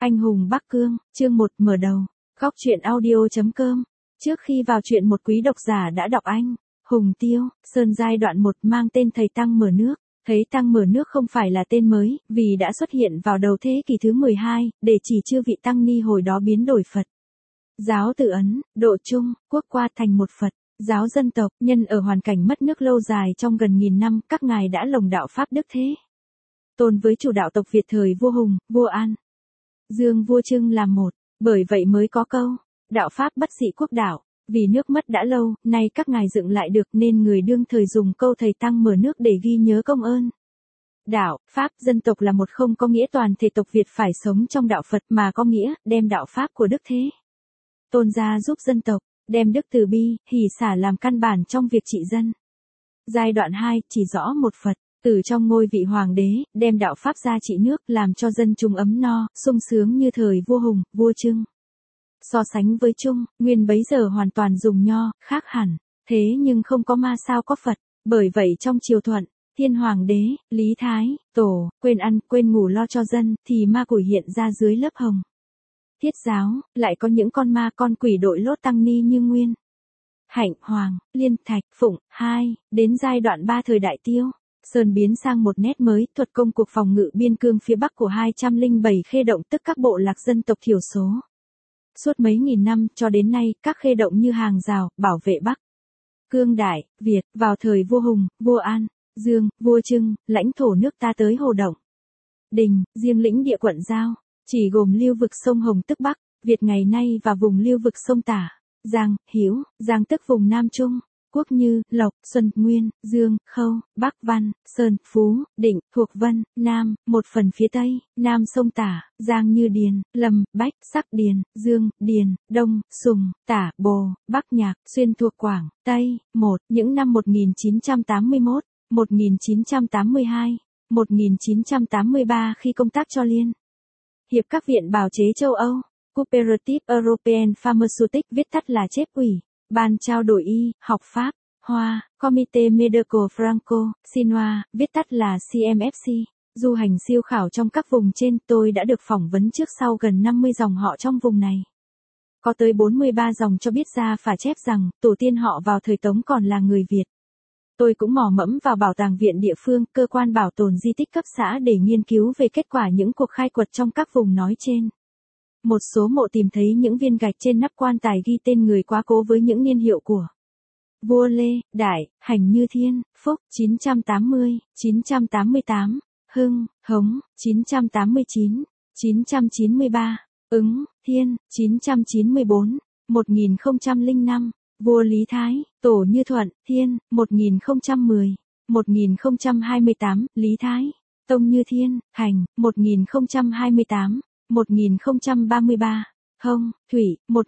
Anh hùng Bắc Cương, chương 1 mở đầu. Góc truyện audio.com. Trước khi vào chuyện một quý độc giả đã đọc anh Hùng Tiêu, Sơn giai đoạn 1 mang tên thầy Tăng Mở Nước. Thấy Tăng Mở Nước không phải là tên mới, vì đã xuất hiện vào đầu thế kỷ thứ 12, để chỉ chư vị Tăng Ni hồi đó biến đổi Phật giáo từ Ấn, Độ Trung, Quốc qua thành một Phật giáo dân tộc. Nhân ở hoàn cảnh mất nước lâu dài trong gần nghìn năm, các ngài đã lồng đạo Pháp Đức Thế Tôn với chủ đạo tộc Việt thời vua Hùng, vua An Dương, vua Trưng làm một. Bởi vậy mới có câu, đạo Pháp bất dị quốc đạo. Vì nước mất đã lâu, nay các ngài dựng lại được, nên người đương thời dùng câu thầy Tăng Mở Nước để ghi nhớ công ơn. Đạo, Pháp, dân tộc là một, không có nghĩa toàn thể tộc Việt phải sống trong đạo Phật, mà có nghĩa, đem đạo Pháp của Đức Thế Tôn ra giúp dân tộc, đem đức từ bi, hỷ xả làm căn bản trong việc trị dân. Giai đoạn 2, chỉ rõ một Phật, từ trong ngôi vị hoàng đế, đem đạo Pháp ra trị nước, làm cho dân chúng ấm no, sung sướng như thời vua Hùng, vua Trưng. So sánh với Trung, Nguyên bấy giờ hoàn toàn dùng nho, khác hẳn. Thế nhưng không có ma sao có Phật, bởi vậy trong triều Thuận, Thiên Hoàng đế, Lý Thái, Tổ, quên ăn, quên ngủ lo cho dân, thì ma quỷ hiện ra dưới lớp hồng. Thiết giáo, lại có những con ma con quỷ đội lốt tăng ni như Nguyên, Hạnh, Hoàng, Liên, Thạch, Phụng, 2, đến giai đoạn 3 thời Đại Tiêu. Sơn biến sang một nét mới, thuật công cuộc phòng ngự biên cương phía Bắc của 207 khê động, tức các bộ lạc dân tộc thiểu số. Suốt mấy nghìn năm cho đến nay, các khê động như hàng rào, bảo vệ Bắc Cương Đại, Việt. Vào thời vua Hùng, vua An Dương, vua Trưng, lãnh thổ nước ta tới Hồ Động, Đình, riêng lĩnh địa quận Giao, chỉ gồm lưu vực sông Hồng tức Bắc Việt ngày nay và vùng lưu vực sông Tả, Giang, Hiếu, Giang tức vùng Nam Trung, Quốc Như, Lộc, Xuân, Nguyên, Dương, Khâu, Bắc Văn, Sơn, Phú, Định, thuộc Vân, Nam, một phần phía Tây, Nam sông Tả, Giang như Điền, Lâm, Bách, Sắc Điền, Dương, Điền, Đông, Sùng, Tả, Bồ, Bắc Nhạc, Xuyên thuộc Quảng, Tây, những năm 1981, 1982, 1983 khi công tác cho Liên hiệp các viện bào chế châu Âu, Cooperative European Pharmaceutic, viết tắt là chép ủy, Ban trao đổi y, học Pháp, Hoa, Comité Medical Franco, Sinoa, viết tắt là CMFC. Du hành siêu khảo trong các vùng trên, tôi đã được phỏng vấn trước sau gần 50 dòng họ trong vùng này. Có tới 43 dòng cho biết ra phả chép rằng, tổ tiên họ vào thời Tống còn là người Việt. Tôi cũng mò mẫm vào bảo tàng viện địa phương, cơ quan bảo tồn di tích cấp xã để nghiên cứu về kết quả những cuộc khai quật trong các vùng nói trên. Một số mộ tìm thấy những viên gạch trên nắp quan tài ghi tên người quá cố với những niên hiệu của vua Lê, Đại, Hành Như Thiên, Phúc, 980, 988, Hưng, Hống, 989, 993, Ứng, Thiên, 994, 1005, vua Lý Thái, Tổ Như Thuận, Thiên, 1010, 1028, Lý Thái, Tông Như Thiên, Hành, 1028, 1033, Hông, Thủy,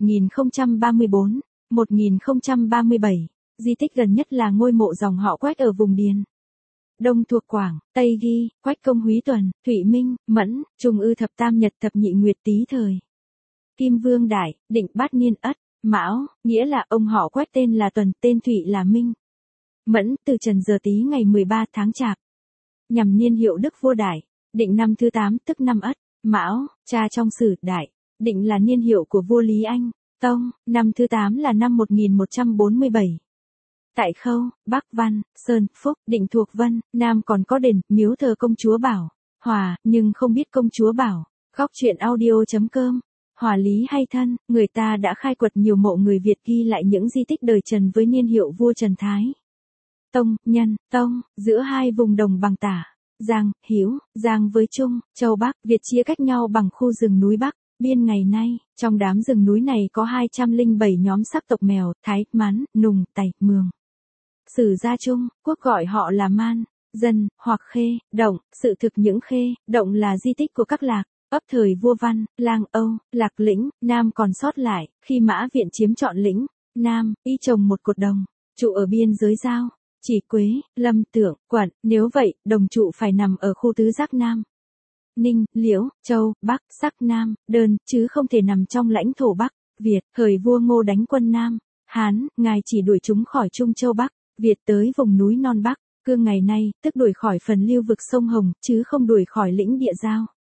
1034, 1037. Di tích gần nhất là ngôi mộ dòng họ Quách ở vùng Điền Đông thuộc Quảng, Tây ghi, Quách Công Húy Tuần, Thụy Minh, Mẫn, Trung Ư Thập Tam Nhật Thập Nhị Nguyệt Tý thời Kim Vương Đại, Định Bát Niên Ất, Mão, nghĩa là ông họ Quách tên là Tuần, tên Thụy là Minh, Mẫn, từ Trần Giờ Tý ngày 13 tháng Chạp. Nhằm niên hiệu Đức Vua Đại, Định năm thứ 8 tức năm Ất. Mão, cha trong sử, Đại, Định là niên hiệu của vua Lý Anh, Tông, năm thứ 8 là năm 1147. Tại Khâu, Bắc Văn, Sơn, Phúc, Định thuộc Vân, Nam còn có đền, miếu thờ công chúa Bảo, Hòa, nhưng không biết công chúa Bảo. Góc truyện audio.com. Hòa lý hay thân, người ta đã khai quật nhiều mộ người Việt ghi lại những di tích đời Trần với niên hiệu vua Trần Thái Tông, Nhân, Tông, giữa hai vùng đồng bằng Tả, Giang, Hiếu, Giang với Trung, Châu Bắc, Việt chia cách nhau bằng khu rừng núi Bắc, Biên ngày nay. Trong đám rừng núi này có 207 nhóm sắc tộc Mèo, Thái, Mán, Nùng, Tày, Mường. Sử gia Trung Quốc gọi họ là Man, Dân, hoặc Khê, Động. Sự thực những Khê, Động là di tích của các lạc, ấp thời vua Văn, Lang Âu, Lạc Lĩnh, Nam còn sót lại, khi Mã Viện chiếm trọn lĩnh Nam, y trồng một cột đồng, trụ ở biên giới Giao, Chỉ Quế, Lâm Tượng, Quận. Nếu vậy, đồng trụ phải nằm ở khu tứ giác Nam, Ninh, Liễu, Châu, Bắc, Sắc Nam, Đơn, chứ không thể nằm trong lãnh thổ Bắc, Việt. Thời vua Ngô đánh quân Nam Hán, ngài chỉ đuổi chúng khỏi Trung Châu Bắc, Việt tới vùng núi non Bắc Cương ngày nay, tức đuổi khỏi phần lưu vực sông Hồng, chứ không đuổi khỏi lĩnh địa Giao.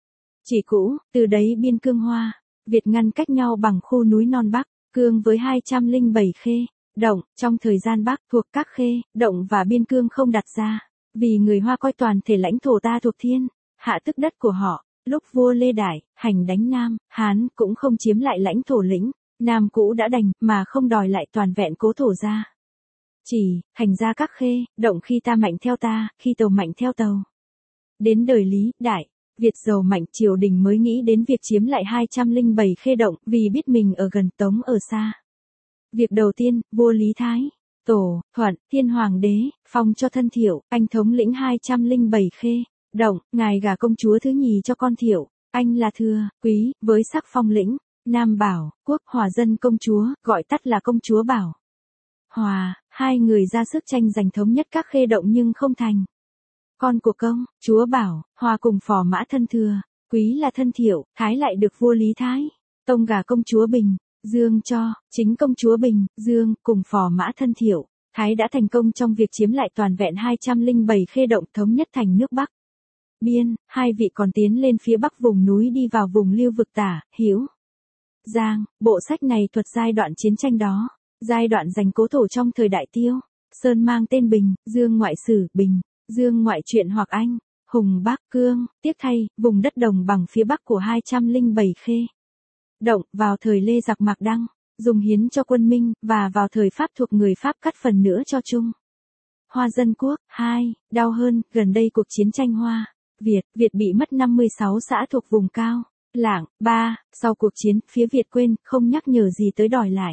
Chỉ cũ, từ đấy biên cương Hoa, Việt ngăn cách nhau bằng khu núi non Bắc, cương với 207 khê, động, trong thời gian Bắc thuộc các khê, động và biên cương không đặt ra, vì người Hoa coi toàn thể lãnh thổ ta thuộc thiên, hạ tức đất của họ, lúc vua Lê Đại, hành đánh Nam, Hán cũng không chiếm lại lãnh thổ lĩnh, Nam cũ đã đành, mà không đòi lại toàn vẹn cố thổ ra. Chỉ, hành ra các khê, động khi ta mạnh theo ta, khi tàu mạnh theo tàu. Đến đời Lý, Đại, Việt giàu mạnh triều đình mới nghĩ đến việc chiếm lại 207 khê động vì biết mình ở gần Tống ở xa. Việc đầu tiên, vua Lý Thái, Tổ, Thuận, Thiên Hoàng đế, phong cho thân Thiệu, anh thống lĩnh 207 khê, động, ngài gả công chúa thứ nhì cho con Thiệu, anh là Thừa, Quý, với sắc phong lĩnh, Nam Bảo, Quốc Hòa dân công chúa, gọi tắt là công chúa Bảo. Hòa, hai người ra sức tranh giành thống nhất các khê động nhưng không thành. Con của công, chúa Bảo, Hòa cùng phò mã thân Thừa, Quý là thân Thiệu, Thái lại được vua Lý Thái, tông gả công chúa Bình, Dương cho, chính công chúa Bình, Dương, cùng phò mã thân Thiệu, Thái đã thành công trong việc chiếm lại toàn vẹn 207 khê động thống nhất thành nước Bắc. Biên, hai vị còn tiến lên phía Bắc vùng núi đi vào vùng Lưu vực Tả, Hữu, Giang, bộ sách này thuật giai đoạn chiến tranh đó, giai đoạn giành cố thổ trong thời Đại Tiêu, Sơn mang tên Bình, Dương ngoại sử, Bình, Dương ngoại truyện hoặc Anh, Hùng Bắc, Cương, tiếc thay, vùng đất đồng bằng phía Bắc của 207 khê. Động, vào thời Lê giặc Mạc Đăng, dùng hiến cho quân Minh, và vào thời Pháp thuộc người Pháp cắt phần nữa cho Trung. Hoa dân quốc, 2, đau hơn, gần đây cuộc chiến tranh Hoa, Việt bị mất 56 xã thuộc vùng cao, Lạng, 3, sau cuộc chiến, phía Việt quên, không nhắc nhở gì tới đòi lại.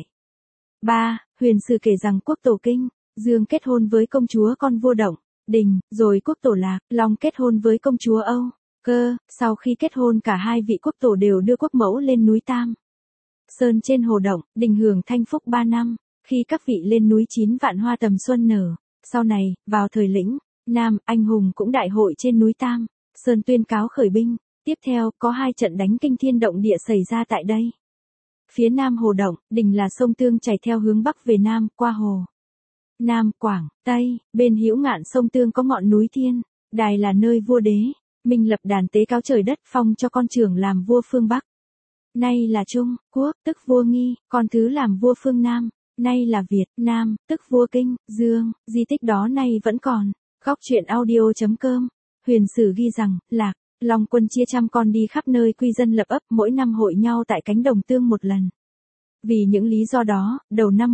3, huyền sử kể rằng quốc tổ Kinh, Dương kết hôn với công chúa con vua Động, Đình, rồi quốc tổ Lạc, Long kết hôn với công chúa Âu, Cơ, sau khi kết hôn cả hai vị quốc tổ đều đưa quốc mẫu lên núi Tam Sơn trên hồ Động, Đình hưởng thanh phúc 3 năm, khi các vị lên núi 9 vạn hoa tầm xuân nở, sau này, vào thời lĩnh, Nam, anh hùng cũng đại hội trên núi Tam Sơn tuyên cáo khởi binh, tiếp theo, có 2 trận đánh kinh thiên động địa xảy ra tại đây. Phía Nam hồ Động, Đình là sông Tương chảy theo hướng Bắc về Nam, qua hồ Nam, Quảng, Tây, bên hữu ngạn sông Tương có ngọn núi Thiên, Đài là nơi vua đế, Minh lập đàn tế cáo trời đất phong cho con trưởng làm vua phương Bắc. Nay là Trung, Quốc, tức vua Nghi, con thứ làm vua phương Nam, nay là Việt, Nam, tức vua Kinh, Dương, di tích đó nay vẫn còn. Góc truyện audio.com, huyền sử ghi rằng, Lạc, Long quân chia trăm con đi khắp nơi quy dân lập ấp, mỗi năm hội nhau tại cánh đồng Tương một lần. Vì những lý do đó, đầu năm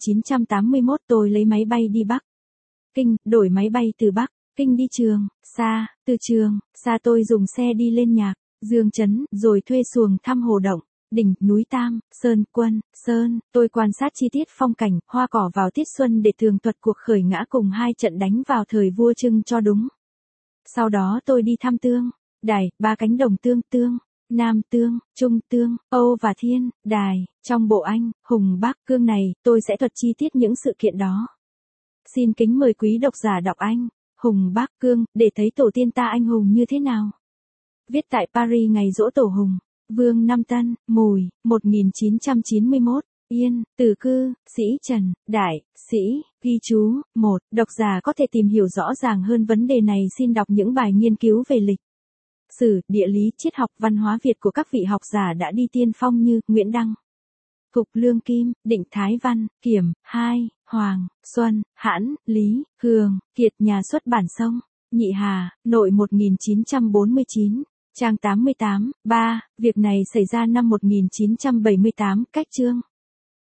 1981 tôi lấy máy bay đi Bắc Kinh, đổi máy bay từ Bắc Kinh đi Trường Sa, từ Trường Sa tôi dùng xe đi lên Nhạc, Dương Trấn, rồi thuê xuồng thăm hồ Động, Đỉnh, núi Tam, Sơn, Quân, Sơn, tôi quan sát chi tiết phong cảnh, hoa cỏ vào tiết xuân để tường thuật cuộc khởi ngã cùng 2 trận đánh vào thời vua Trưng cho đúng. Sau đó tôi đi thăm Tương, Đài, 3 cánh đồng Tương, Nam Tương, Trung Tương, Âu và Thiên, Đài, trong bộ Anh, Hùng Bắc, Cương này, tôi sẽ thuật chi tiết những sự kiện đó. Xin kính mời quý độc giả đọc Anh, Hùng Bắc, Cương, để thấy tổ tiên ta anh hùng như thế nào. Viết tại Paris ngày giỗ Tổ Hùng, Vương Năm Tân, Mùi, 1991, Yên, Tử Cư, Sĩ Trần, Đại, Sĩ, ghi chú, 1, độc giả có thể tìm hiểu rõ ràng hơn vấn đề này xin đọc những bài nghiên cứu về lịch sử, địa lý, triết học, văn hóa Việt của các vị học giả đã đi tiên phong như Nguyễn Đăng, Thục Lương Kim, Định Thái Văn, Kiểm, 2, Hoàng, Xuân, Hãn, Lý, Hường, Kiệt nhà xuất bản Sông, Nhị Hà, Nội 1949, trang 88, 3, việc này xảy ra năm 1978, cách chương